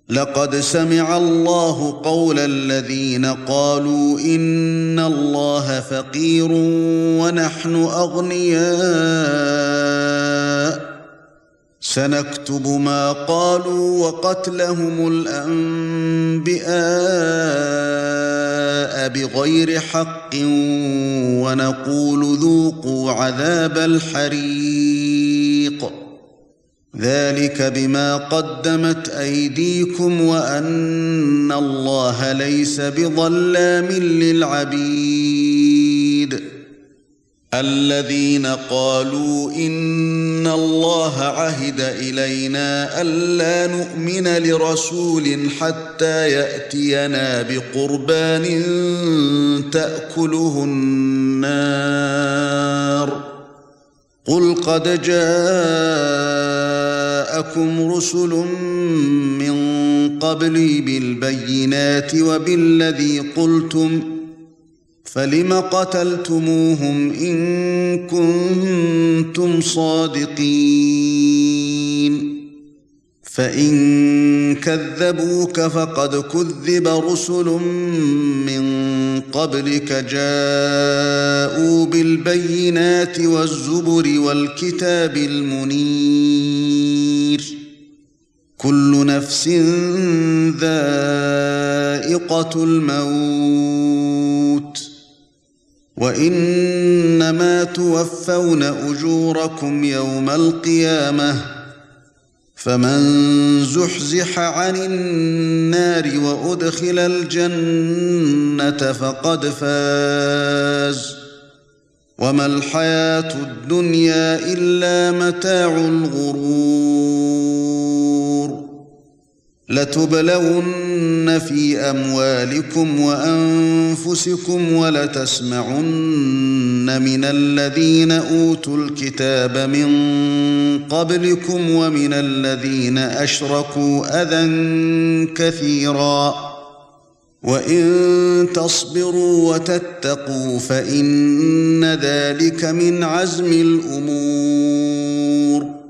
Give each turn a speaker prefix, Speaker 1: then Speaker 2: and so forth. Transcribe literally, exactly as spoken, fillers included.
Speaker 1: لقد سمع الله قول الذين قالوا إن الله فقير ونحن أغنياء سنكتب ما قالوا وقتلهم الأنبياء بغير حق ونقول ذوقوا عذاب الحريق ذلك بما قدمت أيديكم وأن الله ليس بظلام للعبيد الذين قالوا إن الله عهد إلينا ألا نؤمن لرسول حتى يأتينا بقربان تأكله النار قل قد جاءكم رسل من قبلي بالبينات وبالذي قلتم فلم قتلتموهم إن كنتم صادقين فإن كذبوك فقد كذب رسل من قبلك جاءوا بالبينات والزبر والكتاب المنير كل نفس ذائقة الموت وإنما توفون أجوركم يوم القيامة فمن زحزح عن النار وأدخل الجنة فقد فاز وما الحياة الدنيا إلا متاع الغرور لتبلون في أموالكم وأنفسكم ولتسمعن من الذين أوتوا الكتاب من قبلكم ومن الذين أشركوا أذى كثيرا وإن تصبروا وتتقوا فإن ذلك من عزم الأمور